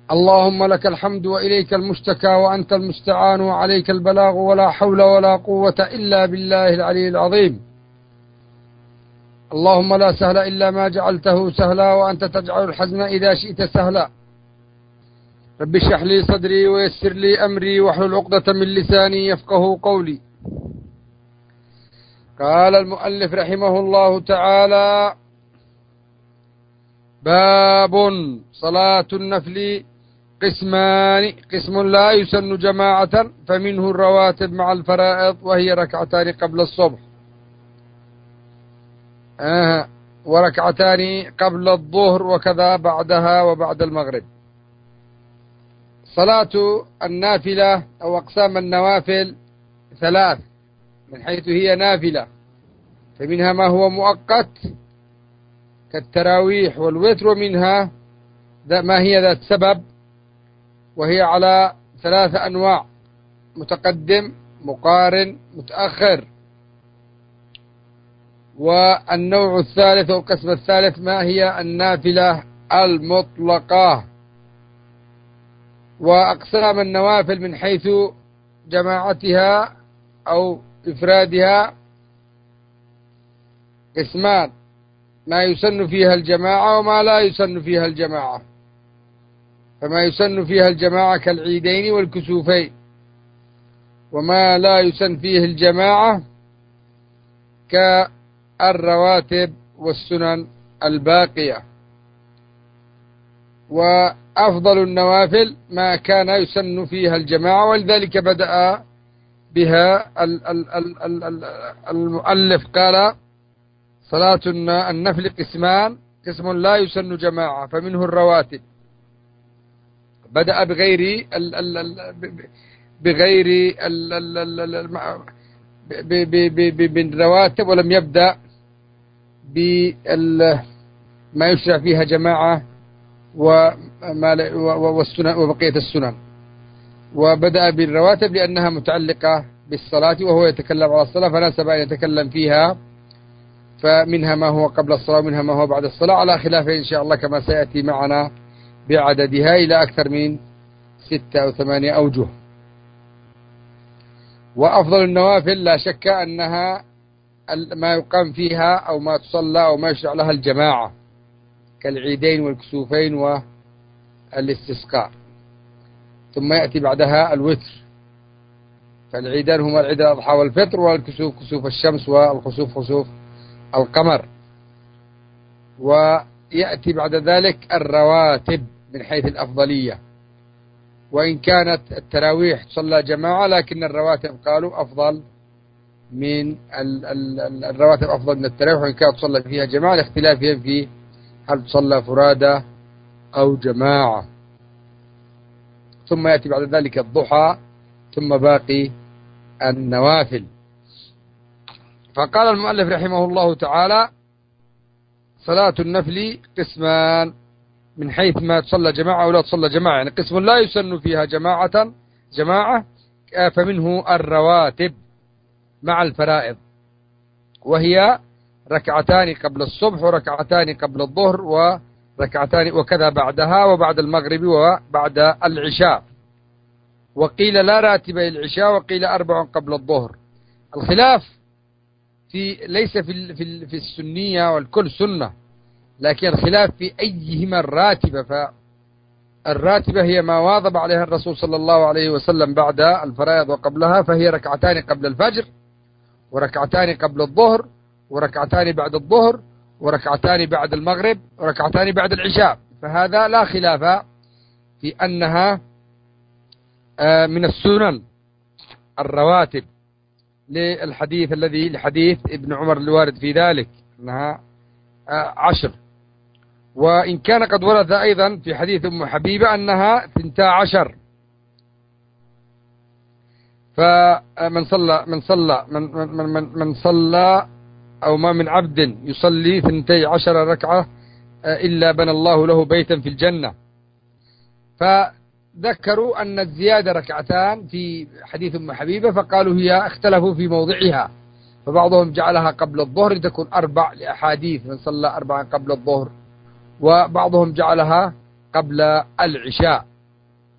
اللهم لك الحمد وإليك المشتكى وأنت المستعان وعليك البلاغ ولا حول ولا قوة إلا بالله العلي العظيم. اللهم لا سهل إلا ما جعلته سهلا وأنت تجعل الحزن إذا شئت سهلا. رب اشرح لي صدري ويسر لي أمري واحلل عقدة من لساني يفقه قولي. قال المؤلف رحمه الله تعالى: باب صلاة النفل قسمان: قسم لا يسن جماعة فمنه الرواتب مع الفرائض وهي ركعتان قبل الصبح وركعتان قبل الظهر وكذا بعدها وبعد المغرب. صلاة النافلة أو أقسام النوافل ثلاث من حيث هي نافلة، فمنها ما هو مؤقت كالتراويح والوتر، ومنها ما هي ذات سبب وهي على ثلاثة أنواع: متقدم، مقارن، متأخر. والنوع الثالث أو القسم الثالث ما هي النافلة المطلقة. وأقسام النوافل من حيث جماعتها أو إفرادها قسمان: ما يسن فيها الجماعة وما لا يسن فيها الجماعة. فما يسن فيها الجماعة كالعيدين والكسوفين، وما لا يسن فيه الجماعة كالرواتب والسنن الباقية. وأفضل النوافل ما كان يسن فيها الجماعة، ولذلك بدأ بها المؤلف قال: صلاة النفل قسمان: قسم لا يسن جماعة فمنه الرواتب. بدأ بغير بالرواتب ولم يبدأ بما يشرع فيها جماعة والسنن وبقية السنن. وبدأ بالرواتب لأنها متعلقة بالصلاة وهو يتكلم على الصلاة فناسب أن يتكلم فيها، فمنها ما هو قبل الصلاة ومنها ما هو بعد الصلاة، على خلاف إن شاء الله كما سيأتي معنا بعددها إلى أكثر من 6 أو 8 أوجه. وأفضل النوافل لا شك أنها ما يقام فيها أو ما تصلى أو ما يشرع لها الجماعة كالعيدين والكسوفين والاستسقاء. ثم يأتي بعدها الوتر، فالعيدان هما العيد الأضحى والفطر، والكسوف كسوف الشمس، والخسوف خسوف القمر. ويأتي بعد ذلك الرواتب من حيث الأفضلية، وإن كانت التراويح تصلى جماعة لكن الرواتب قالوا أفضل من الرواتب أفضل من التراويح، وإن كانت تصلى فيها جماعة لاختلافهم في هل تصلى فرادى أو جماعة. ثم يأتي بعد ذلك الضحى، ثم باقي النوافل. فقال المؤلف رحمه الله تعالى: صلاة النفل قسمان من حيث ما تصلى جماعة أو لا تصلى جماعة، يعني قسم لا يسن فيها جماعة فمنه الرواتب مع الفرائض، وهي ركعتان قبل الصبح وركعتان قبل الظهر وركعتان وكذا بعدها وبعد المغرب وبعد العشاء. وقيل لا راتب العشاء، وقيل 4 قبل الظهر. الخلاف ليس في السنية والكل سنة، لكن الخلاف في أيهما الراتبة. فالراتبة هي ما واظب عليها الرسول صلى الله عليه وسلم بعد الفرائض وقبلها، فهي ركعتان قبل الفجر وركعتان قبل الظهر وركعتان بعد الظهر وركعتان بعد المغرب وركعتان بعد العشاء. فهذا لا خلاف في أنها من السنن الرواتب، لحديث ابن عمر الوارد في ذلك أنها 10. وإن كان قد ورد أيضا في حديث أم حبيبة أنها 12. فمن صلى أو ما من عبد يصلي 12 ركعة إلا بنى الله له بيتا في الجنة. فذكروا أن الزيادة ركعتان في حديث أم حبيبة، فقالوا هي اختلفوا في موضعها، فبعضهم جعلها قبل الظهر لتكون 4 لأحاديث من صلى 4 قبل الظهر، وبعضهم جعلها قبل العشاء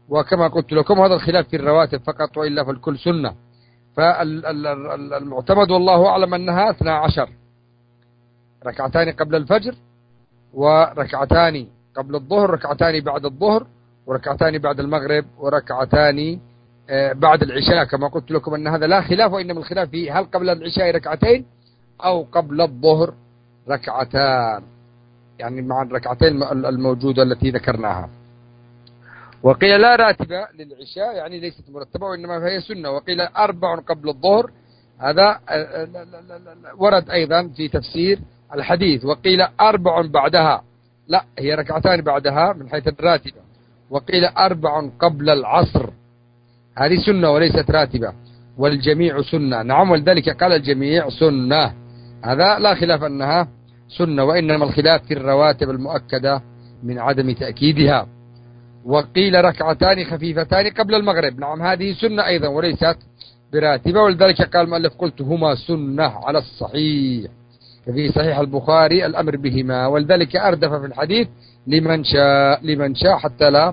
وكما قلت لكم هذا الخلاف في الرواتب فقط، وإلا فالكل سنة. فالمعتمد والله أعلم أنها 12 ركعتان قبل الفجر، وركعتان قبل الظهر، ركعتان بعد الظهر، وركعتان بعد المغرب، وركعتان بعد العشاء. كما قلت لكم أن هذا لا خلاف، وإنما الخلاف في هل قبل العشاء ركعتين أو قبل الظهر ركعتان، يعني مع الركعتين الموجودة التي ذكرناها. وقيل لا راتبة للعشاء، يعني ليست مرتبة وإنما هي سنة. وقيل 4 قبل الظهر، هذا ورد أيضا في تفسير الحديث. وقيل 4 بعدها، لا هي ركعتان بعدها من حيث الراتبة. وقيل 4 قبل العصر، هذه سنة وليست راتبة، والجميع سنة. نعم، ولذلك قال الجميع سنة، هذا لا خلاف أنها سنة، وإنما الخلاف في الرواتب المؤكدة من عدم تأكيدها. وقيل ركعتان خفيفتان قبل المغرب، نعم هذه سنة أيضا وليست براتبة، ولذلك قال المؤلف قلت هما سنة على الصحيح، ففي صحيح البخاري الأمر بهما، ولذلك أردف في الحديث لمن شاء حتى لا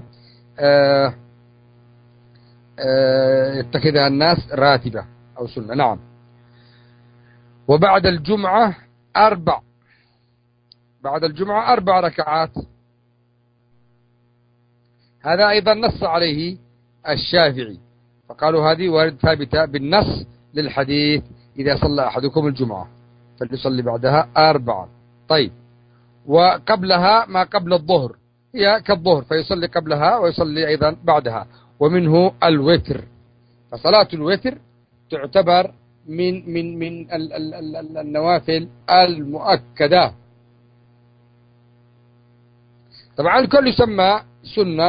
يتخذها الناس راتبة أو سنة. نعم. وبعد الجمعة 4، بعد الجمعة 4 ركعات، هذا أيضا نص عليه الشافعي، فقالوا هذه وارد ثابتة بالنص للحديث: إذا صلى أحدكم الجمعة فليصلي بعدها 4. طيب، وقبلها ما قبل الظهر هي كالظهر، فيصلي قبلها ويصلي أيضا بعدها. ومنه الوتر، فصلاة الوتر تعتبر من النوافل المؤكدة. طبعا الكل يسمى سنة،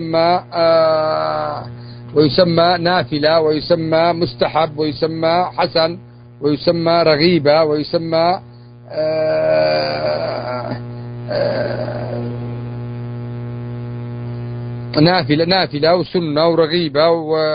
ويسمى نافلة، ويسمى مستحب، ويسمى حسن، ويسمى رغيبة، ويسمى نافلة وسنة ورغيبة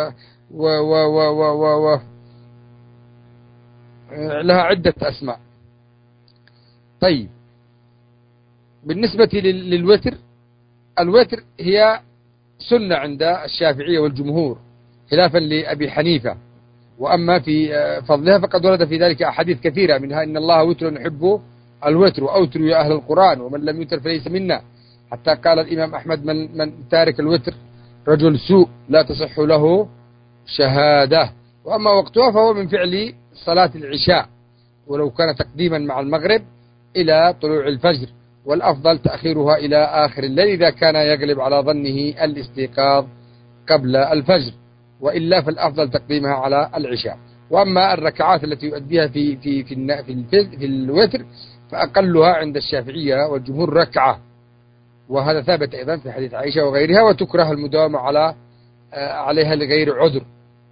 لها عدة أسماء. طيب، بالنسبة للوتر، الوتر هي سنة عند الشافعية والجمهور خلافا لأبي حنيفة. وأما في فضلها فقد ورد في ذلك أحاديث كثيرة، منها إن الله وتر يحب الوتر، وأوتروا يا أهل القرآن، ومن لم يوتر فليس منا. حتى قال الإمام أحمد: من تارك الوتر رجل سوء لا تصح له شهادة. وأما وقتها فهو من فعل صلاة العشاء، ولو كان تقديما مع المغرب إلى طلوع الفجر، والأفضل تأخيرها إلى آخر الليل إذا كان يغلب على ظنه الاستيقاظ قبل الفجر، وإلا فالأفضل تقديمها على العشاء. وأما الركعات التي يؤديها في الوتر فأقلها عند الشافعية والجمهور ركعة، وهذا ثابت أيضا في حديث عائشة وغيرها. وتكره المداومة عليها لغير عذر،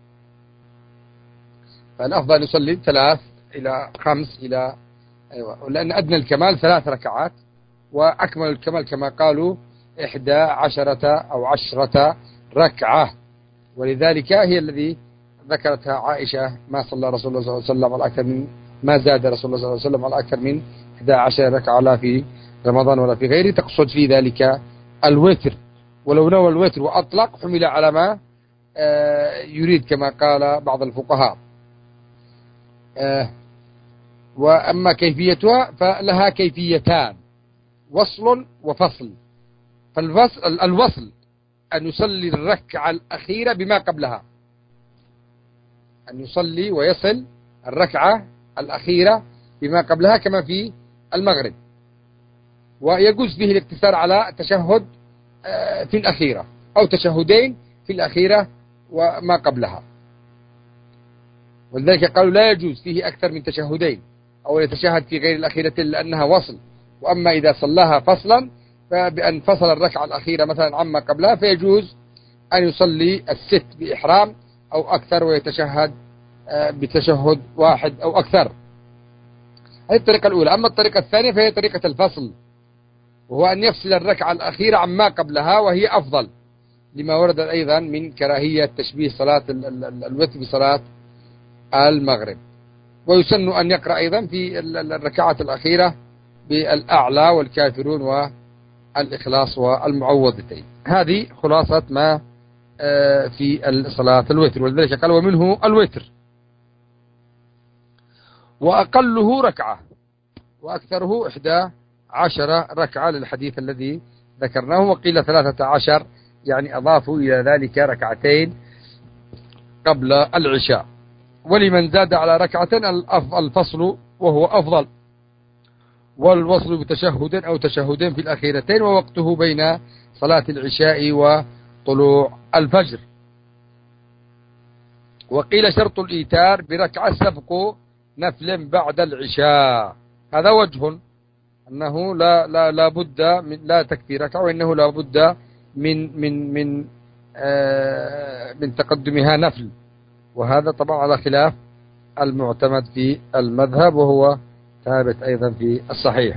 فالأفضل يصلي 3 إلى 5 إلى لأن أدنى الكمال 3 ركعات، وأكمل الكمال كما قالوا 11 أو 10 ركعة. ولذلك هي الذي ذكرتها عائشة: ما صلى رسول الله صلى الله عليه وسلم على أكثر من، ما زاد رسول الله صلى الله عليه وسلم على أكثر من 11 ركعة، لا في رمضان ولا في غيره، تقصد في ذلك الوتر. ولو نوى الوتر وأطلق حمل على ما يريد كما قال بعض الفقهاء. وأما كيفيتها فلها كيفيتان: وصل وفصل. الوصل أن يصلي الركعة الأخيرة بما قبلها، أن يصلي ويصل الركعة الأخيرة بما قبلها كما في المغرب، ويجوز به الاقتصار على تشهد في الأخيرة أو تشهدين في الأخيرة وما قبلها. ولذلك قالوا لا يجوز فيه أكثر من تشهدين أو يتشهد في غير الأخيرة لأنها وصل. وأما إذا صلاها فصلا فبأن فصل الركعة الأخيرة مثلا عما قبلها فيجوز أن يصلي 6 بإحرام أو أكثر ويتشهد بتشهد واحد أو أكثر. هذه الطريقة الأولى. أما الطريقة الثانية فهي طريقة الفصل، وهو أن يفصل الركعة الأخيرة عما قبلها، وهي أفضل لما ورد أيضا من كراهية تشبيه صلاة الوتر بصلاة المغرب. ويسن أن يقرأ أيضا في الركعات الأخيرة بالأعلى والكافرون والإخلاص والمعوذتين. هذه خلاصة ما في صلاة الوتر، ولذلك قال ومنه الوتر، وأقله ركعة وأكثره 11 ركعة للحديث الذي ذكرناه، وقيل 13، يعني أضافوا إلى ذلك ركعتين قبل العشاء. ولمن زاد على ركعة الفصل وهو أفضل، والوصل بتشهد أو تشهدين في الأخيرتين، ووقته بين صلاة العشاء وطلوع الفجر. وقيل شرط الإيتار بركعة سبق نفل بعد العشاء، هذا وجه أنه لا بد من، لا تكفي ركعة، وإنه لا بد من تقدمها نفل، وهذا طبعا على خلاف المعتمد في المذهب، وهو ثابت أيضا في الصحيح.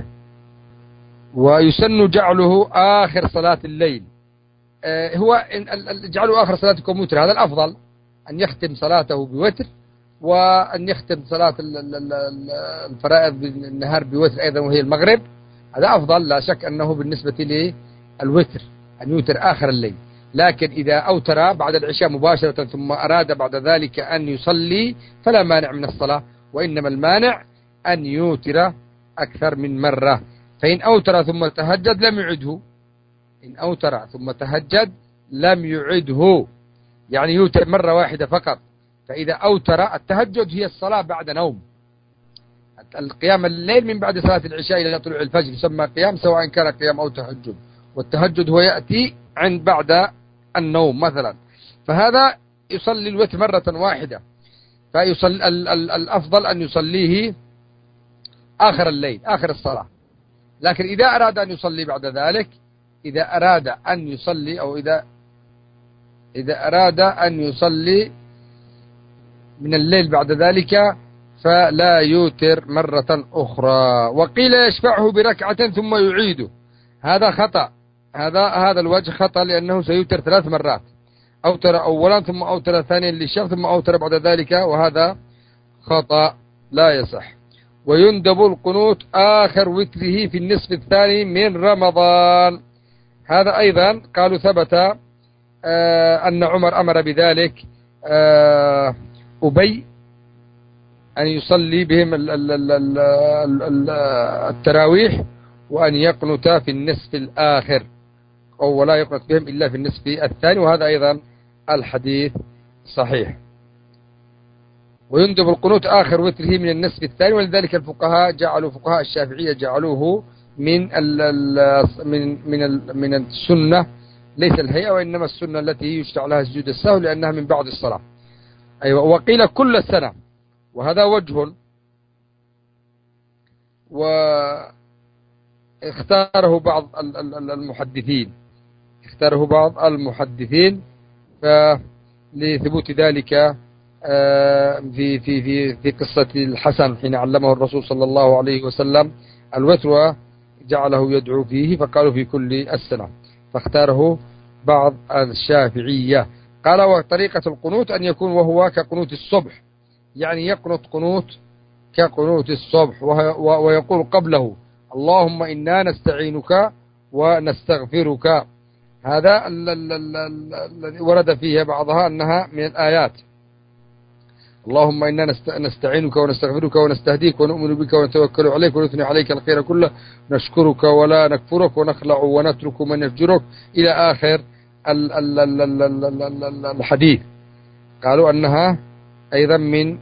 ويسن جعله آخر صلاة الليل، هو جعله آخر صلاتكم وتر، هذا الأفضل، أن يختم صلاته بوتر، وأن يختم صلاة الفرائض بالنهار بوتر أيضا وهي المغرب، هذا أفضل لا شك أنه بالنسبة للوتر أن يوتر آخر الليل. لكن إذا أوتر بعد العشاء مباشرة ثم أراد بعد ذلك أن يصلي فلا مانع من الصلاة، وإنما المانع أن يوتر أكثر من مرة. فإن أوتر ثم تهجد لم يعده، إن أوتر ثم تهجد لم يعده، يعني يوتر مرة واحدة فقط. فإذا أوتر، التهجد هي الصلاة بعد نوم، القيام الليل من بعد صلاة العشاء إلى طلوع الفجر يسمى قيام، سواء كان قيام أو تهجد، والتهجد هو يأتي عند بعد النوم مثلا، فهذا يصلي الوتر مرة واحدة، فيصلي الأفضل أن يصليه آخر الليل آخر الصلاة. لكن إذا أراد أن يصلي بعد ذلك، إذا أراد أن يصلي أو إذا أراد أن يصلي من الليل بعد ذلك فلا يوتر مرة أخرى. وقيل يشفعه بركعة ثم يعيده، هذا خطأ، هذا الوجه خطأ، لأنه سيوتر 3 مرات، أوتر أولا ثم أوتر ثانيا للشفع ثم أوتر بعد ذلك، وهذا خطأ لا يصح. ويندب القنوت آخر وتره في النصف الثاني من رمضان، هذا أيضا قالوا ثبت أن عمر أمر بذلك أبي أن يصلي بهم التراويح، وأن يقنت في النصف الآخر، أو لا يقنت بهم إلا في النصف الثاني، وهذا أيضا الحديث صحيح. ويندب القنوت آخر وتره من النصف الثاني، ولذلك فقهاء الشافعية جعلوه من السنة، ليس الهيئة، وإنما السنة التي يشرع لها سجود السهو لأنها من بعد الصلاة. أيوة. وقيل كل السنة، وهذا وجه، واختاره بعض المحدثين لثبوت ذلك في قصة الحسن حين علمه الرسول صلى الله عليه وسلم الوتر جعله يدعو فيه، فقالوا في كل السنة، فاختاره بعض الشافعية. قال وطريقة القنوت أن يكون وهو كقنوت الصبح، يعني يقنط قنوت كقنوت الصبح، ويقول قبله اللهم إنا نستعينك ونستغفرك، هذا الذي ورد فيها بعضها أنها من الآيات، اللهم إنا نستعينك ونستغفرك ونستهديك ونؤمن بك ونتوكل عليك ونثني عليك الخير كله، نشكرك ولا نكفرك ونخلع ونترك من يفجرك، إلى آخر الحديث. قالوا أنها أيضا من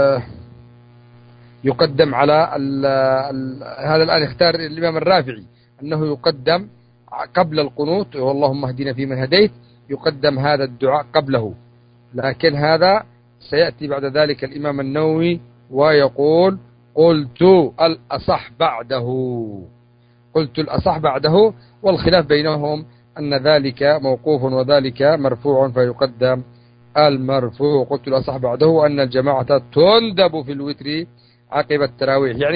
يقدم على هذا الآن اختار الإمام الرافعي أنه يقدم قبل القنوت، واللهم اهدنا فيمن هديت، يقدم هذا الدعاء قبله، لكن هذا سيأتي بعد ذلك الإمام النووي ويقول قلت الأصح بعده، والخلاف بينهم أن ذلك موقوف وذلك مرفوع، فيقدم المرفوع. قلت الأصح بعده وأن الجماعة تندب في الوتر عقب التراويح، يعني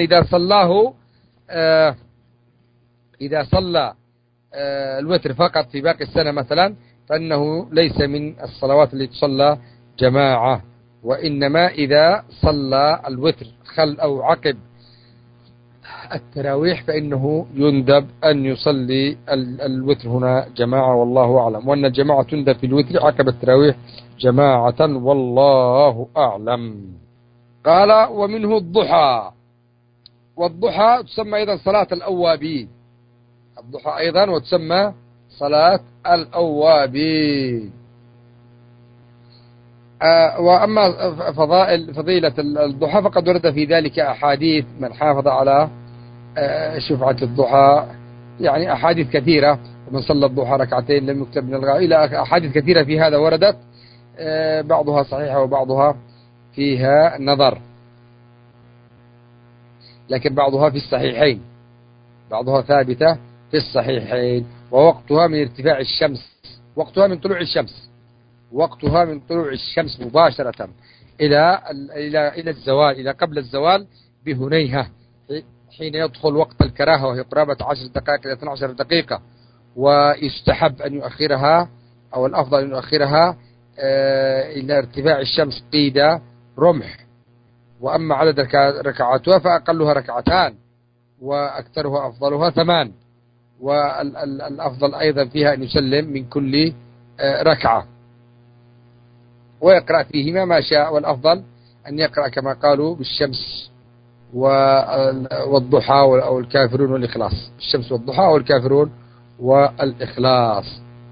إذا صلى الوتر فقط في باقي السنة مثلا، فإنه ليس من الصلوات التي تصلى جماعة، وإنما إذا صلى الوتر خل أو عقب التراويح فإنه يندب أن يصلي الوتر هنا جماعة والله أعلم، وأن الجماعة تندب في الوتر عقب التراويح جماعة والله أعلم. قال ومنه الضحى، والضحى تسمى أيضا صلاة الأوابين، الضحى أيضا وتسمى صلاة الأوابين. وأما فضيلة الضحى فقد ورد في ذلك أحاديث، من حافظ على شفعة الضحى يعني أحاديث كثيرة، ومن صلى الضحى ركعتين لم يكتب من الغائب، إلى أحاديث كثيرة في هذا وردت، بعضها صحيحة وبعضها فيها نظر، لكن بعضها في الصحيحين، بعضها ثابتة في الصحيحين. ووقتها من ارتفاع الشمس، وقتها من طلوع الشمس، وقتها من طلوع الشمس مباشرة إلى الزوال، إلى قبل الزوال بهنيهة، حين يدخل وقت الكراهة وهي قرابة 10 دقائق إلى 12 دقيقة. ويستحب أن يؤخرها، أو الأفضل أن يؤخرها إلى ارتفاع الشمس قيد رمح. وأما عدد ركعاتها فأقلها ركعتان، وأكثرها أفضلها 8، والأفضل أيضا فيها أن يسلم من كل ركعة ويقرأ فيهما ما شاء، والأفضل أن يقرأ كما قالوا بالشمس والضحى أو الكافرون والإخلاص، الشمس والضحى والكافرون والإخلاص.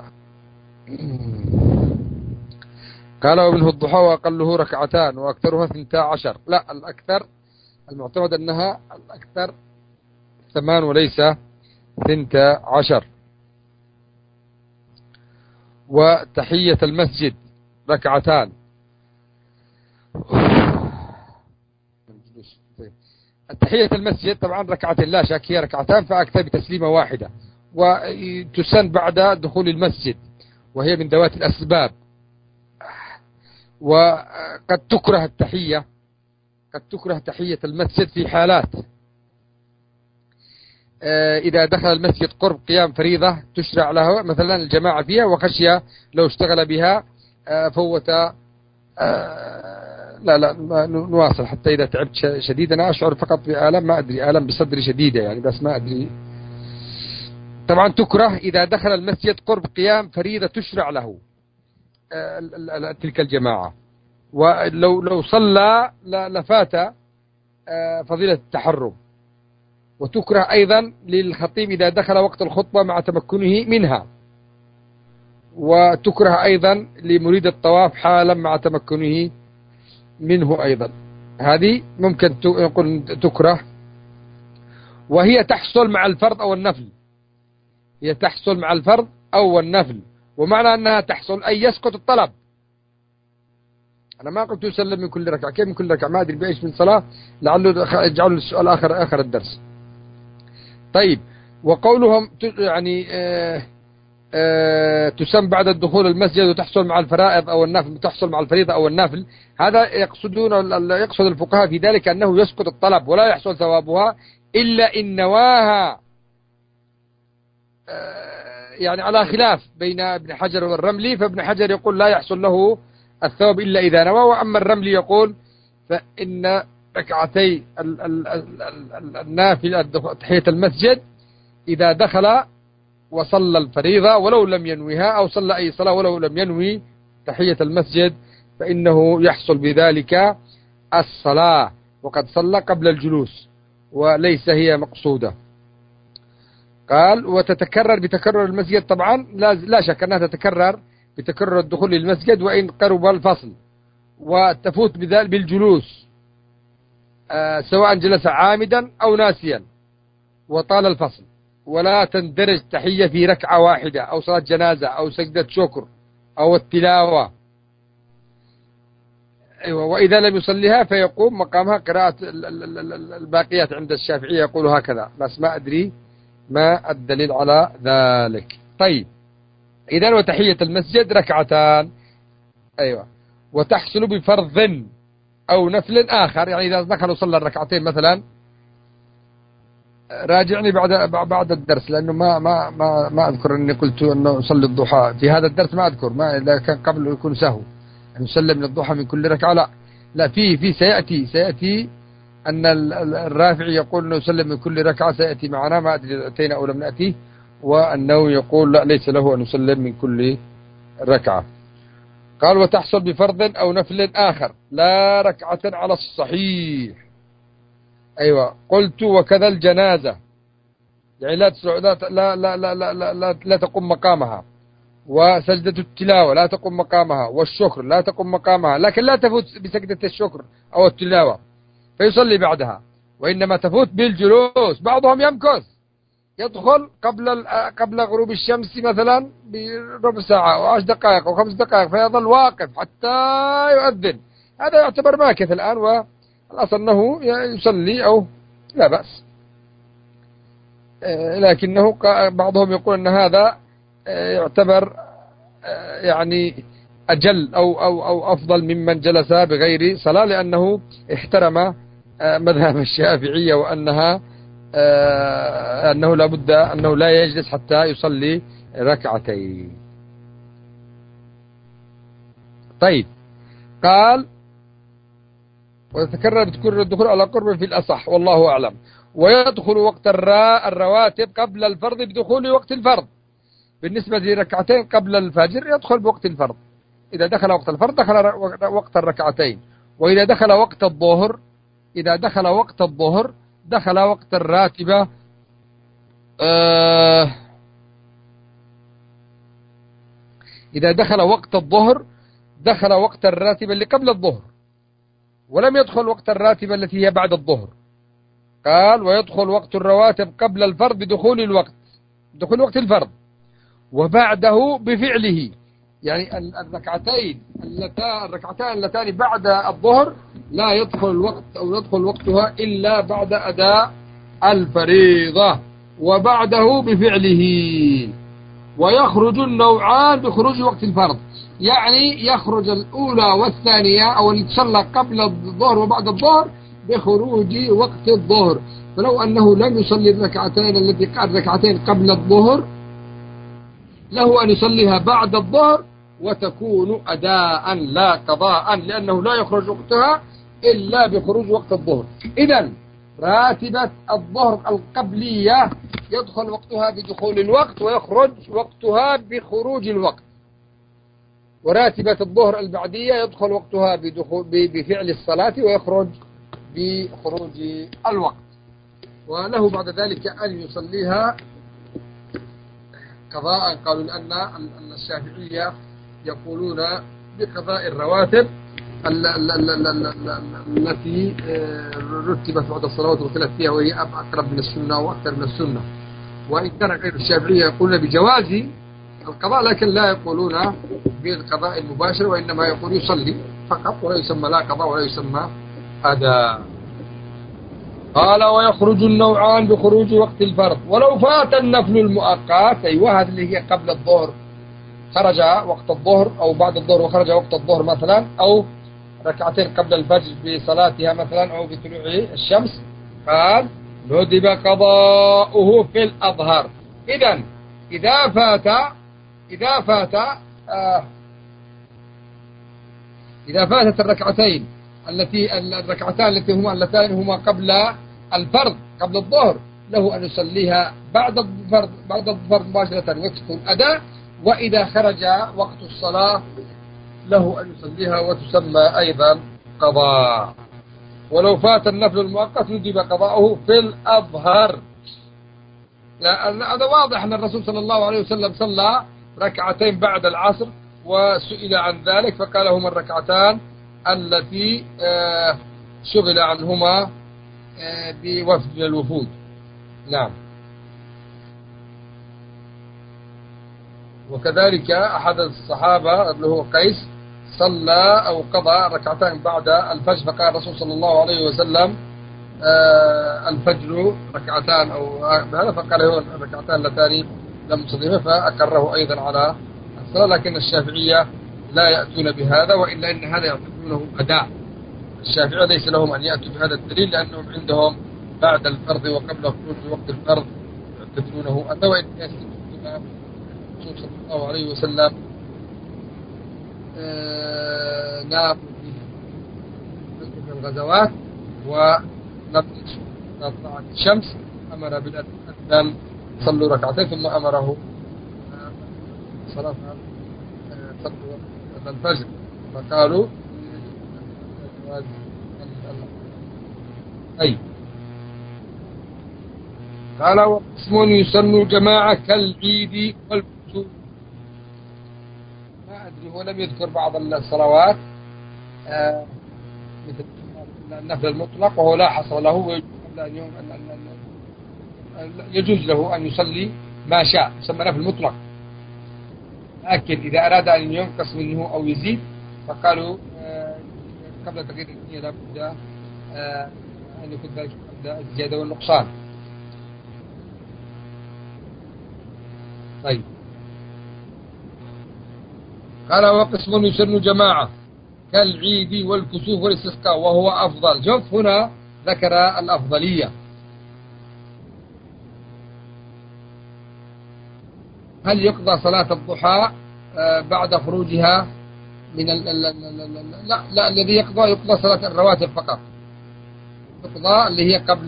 قال ومنه الضحى وأقله ركعتان وأكثرها 12، لا الأكثر المعتمد أنها الأكثر 8 وليس 12. وتحية المسجد ركعتان، تحية المسجد طبعا ركعتين لا شك، هي ركعتان فأكثر بتسليمة واحدة، وتسن بعد دخول المسجد، وهي من ذوات الأسباب. وقد تكره التحية، قد تكره تحية المسجد في حالات، إذا دخل المسجد قرب قيام فريضة تشرع له مثلا الجماعة فيها، وخشي لو اشتغل بها فوت. لا نواصل حتى إذا تعبت شديد. أنا أشعر فقط بآلام، ما أدري، آلام بصدري شديدة يعني، بس ما أدري. طبعا تكره إذا دخل المسجد قرب قيام فريضة تشرع له تلك الجماعة، ولو صلى لفات فضيلة التحرم. وتكره أيضا للخطيب إذا دخل وقت الخطبة مع تمكنه منها، وتكره أيضا لمريد الطواف حالا مع تمكنه منه أيضا. هذه ممكن نقول تكره، وهي تحصل مع الفرض أو النفل، هي تحصل مع الفرض أو النفل. ومعنى أنها تحصل أي يسقط الطلب. أنا ما قلت يسلم من كل ركعة، كيف من كل ركعة؟ ما أدري بإيش من صلاة، لعله يجعل السؤال آخر الدرس. طيب، وقولهم يعني تسمى بعد الدخول المسجد وتحصل مع الفرائض أو النافل، تحصل مع الفريضة أو النافل، هذا يقصد الفقهاء في ذلك أنه يسقط الطلب ولا يحصل ثوابها إلا إن نواها، يعني على خلاف بين ابن حجر والرملي، فابن حجر يقول لا يحصل له الثواب إلا إذا نوى، وأما الرملي يقول فإن ركعتي النافلة تحية المسجد إذا دخل وصلى الفريضة ولو لم ينويها، أو صلى أي صلاة ولو لم ينوي تحية المسجد، فإنه يحصل بذلك الصلاة، وقد صلى قبل الجلوس وليس هي مقصودة. قال وتتكرر بتكرر المسجد، طبعا لا شك أنها تتكرر بتكرر الدخول للمسجد وإن قرب الفصل، وتفوت بذلك بالجلوس سواء جلس عامدا أو ناسيا وطال الفصل، ولا تندرج تحية في ركعة واحدة أو صلاة جنازة أو سجدة شكر أو التلاوة. أيوة، وإذا لم يصليها فيقوم مقامها قراءة الباقيات. عند الشافعية يقول هكذا، بس ما أدري ما الدليل على ذلك. طيب، إذن وتحية المسجد ركعتان. أيوة، وتحصل بفرض أو نفل آخر، يعني إذا دخل وصلى الركعتين مثلا، راجعني بعد الدرس، لأنه ما أذكر أني قلت أنه صلي الضحى في هذا الدرس، ما أذكر، ما إذا كان قبل يكون سهو أن يسلم من الضحى من كل ركعة. لا في سيأتي أن الرافعي يقول أنه يسلم من كل ركعة، سيأتي معنا، ما أدري إذا أتينا أو لم نأتي. وأنه يقول لا، ليس له أن يسلم من كل ركعة. قال وتحصل بفرض أو نفل آخر لا ركعة على الصحيح. أيوة، قلت وكذا الجنازة، يعني لا تقوم مقامها، وسجدة التلاوة لا تقوم مقامها، والشكر لا تقوم مقامها، لكن لا تفوت بسجدة الشكر أو التلاوة فيصلي بعدها، وإنما تفوت بالجلوس. بعضهم يمكث، يدخل قبل غروب الشمس مثلا بربع ساعة أو 10 دقائق أو 5 دقائق، فيظل واقف حتى يؤذن. هذا يعتبر ماكث الآن، والأصل أنه يصلي أو لا بأس. لكنه بعضهم يقول أن هذا يعتبر يعني أجل أو أفضل ممن جلس بغير صلاة، لأنه احترم مذهب الشافعية، وأنها أنه لابد أنه لا يجلس حتى يصلي ركعتين. طيب، قال وتكرر بتكرر الدخول على قرب في الأصح والله أعلم. ويدخل وقت الرواتب قبل الفرض بدخول وقت الفرض. بالنسبة لركعتين قبل الفجر يدخل بوقت الفرض، إذا دخل وقت الفرض دخل وقت الركعتين. وإذا دخل وقت الظهر، دخل وقت الراتبة. إذا دخل وقت الظهر دخل وقت الراتبة اللي قبل الظهر، ولم يدخل وقت الراتبة التي هي بعد الظهر. قال ويدخل وقت الرواتب قبل الفرض بدخول وقت الفرض، وبعده بفعله. يعني الركعتان اللتان بعد الظهر لا يدخل الوقت أو يدخل وقتها إلا بعد أداء الفريضة، وبعده بفعله. ويخرج النوعان بخروج وقت الفرض، يعني يخرج الأولى والثانية أو اللي تصلى قبل الظهر وبعد الظهر بخروج وقت الظهر. فلو أنه لم يصلي الركعتين قبل الظهر، له أن يصليها بعد الظهر وتكون أداء لا قضاء، لأنه لا يخرج وقتها إلا بخروج وقت الظهر. إذن راتبة الظهر القبلية يدخل وقتها بدخول الوقت ويخرج وقتها بخروج الوقت، وراتبة الظهر البعدية يدخل وقتها بفعل الصلاة ويخرج بخروج الوقت. وله بعد ذلك أن يصليها قضاء. قالوا لأن الشافعية يقولون بقضاء الرواتب التي رتبت بعد الصلوات واختلف فيها، وهي أقرب من السنة وأكثر من السنة. وإن كان غير الشافعية يقولون بجواز القضاء، لكن لا يقولون بالقضاء المباشر، وإنما يقول يصلي فقط، ولا يسمى لا قضاء ولا يسمى أداء. قال ويخرج النوعان بخروج وقت الفرض. ولو فات النفل المؤقت، أيوة هذا اللي هي قبل الظهر خرج وقت الظهر أو بعد الظهر وخرج وقت الظهر مثلا، أو ركعتين قبل الفجر بصلاتها مثلا أو بطلوع الشمس، قال ندب قضاؤه في الأظهر. إذن إذا فاتت الركعتان اللتان هما قبل الفرض قبل الظهر، له أن يصليها بعد الفرض مباشرة وتكون أداء. وإذا خرج وقت الصلاة له أن يصليها وتسمى أيضا قضاء. ولو فات النفل المؤقت ندب قضاؤه في الأظهر. هذا واضح أن الرسول صلى الله عليه وسلم صلى ركعتين بعد العصر وسئل عن ذلك فقال هما الركعتان التي شغل عنهما بوفد من الوفود. نعم. وكذلك أحد الصحابة اللي هو قيس صلى أو قضى ركعتين بعد الفجر، فقال الرسول صلى الله عليه وسلم الفجر ركعتان أو هذا، فقال هو الركعتان اللتان لم تصليها، فأقره أيضا على الصلاة. لكن الشافعية لا يأتون بهذا، وإلا إن هذا يعتبرونه أداء. الشافعية ليس لهم أن يأتوا بهذا الدليل، لأنهم عندهم بعد الفرض وقبل خروج وقت الفرض يعتبرونه أداء. وإن الرسول صلى الله عليه وسلم نام في الغزوات إذا طلعت الشمس أمر بلال أن صلوا ركعتين ثم أمره صلاة صلوا الفجر فقالوا أي قال وقسم يسن جماعة كالعيد والكسوف. ما أدري هو لم يذكر بعض الصلوات مثل النفل المطلق وهو لا حصر له يجوز له أن يصلي ما شاء يسمى نفل مطلق. لكن إذا أراد أن ينقص منه أو يزيد فقالوا قبل تغيير النية لابد أن يكون ذلك قبل الزيادة والنقصان. طيب قال وقسم يسن جماعة كالعيد والكسوف والاستسقاء وهو أفضل. شوف هنا ذكر الأفضلية. هل يقضى صلاة الضحى بعد خروجها من لا الذي يقضى صلاة الرواتب فقط. يقضى اللي هي قبل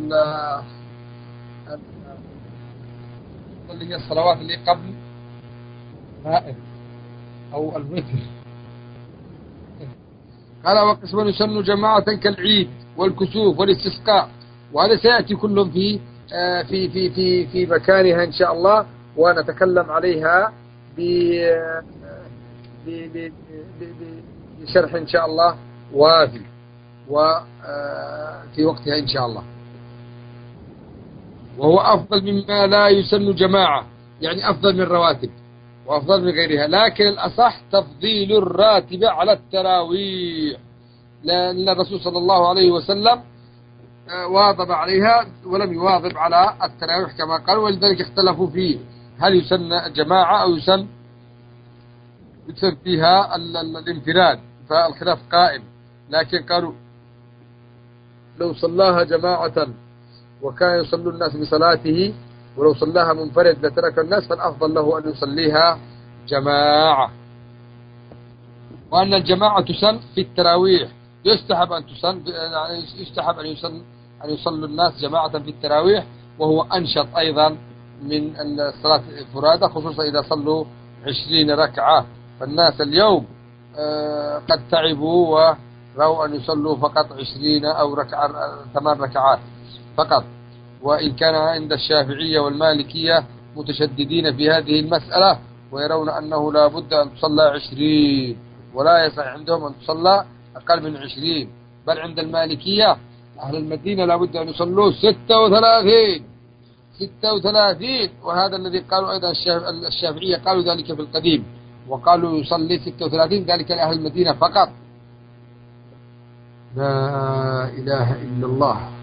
اللي هي الصلوات اللي قبل الغائب أو الوتر. قال وقسم يسن جماعة كالعيد والكسوف والاستسقاء وهذا سيأتي كلهم في مكانها إن شاء الله ونتكلم عليها بشرح إن شاء الله وافي وفي وقتها إن شاء الله. وهو أفضل مما لا يسن جماعة يعني أفضل من الرواتب وأفضل من غيرها. لكن الأصح تفضيل الراتب على التراويح لأن الرسول صلى الله عليه وسلم واظب عليها ولم يواظب على التراويح كما قال. ولذلك اختلفوا فيه هل يسن جماعة أو يسن فيها الانفراد فالخلاف قائم. لكن قالوا لو صلاها جماعة وكان يصلي الناس بصلاته ولو صلاها منفرد لترك الناس فالأفضل له أن يصليها جماعة. وأن الجماعة تسن في التراويح يستحب أن تسن يعني يستحب أن يصلوا الناس جماعة في التراويح وهو أنشط أيضا من الصلاة الفرادى خصوصا إذا صلوا 20 ركعة. فالناس اليوم قد تعبوا ورأوا أن يصلوا فقط 20 أو 8 ركعات فقط. وإن كان عند الشافعية والمالكية متشددين في هذه المسألة ويرون أنه لا بد أن تصلى 20 ولا يصح عندهم أن تصلى أقل من 20. بل عند المالكية أهل المدينة لا بد أن يصلوا 36 وهذا الذي قالوا أيضا الشافعية قالوا ذلك في القديم وقالوا يصلي 36 ذلك لأهل المدينة فقط. لا إله إلا الله.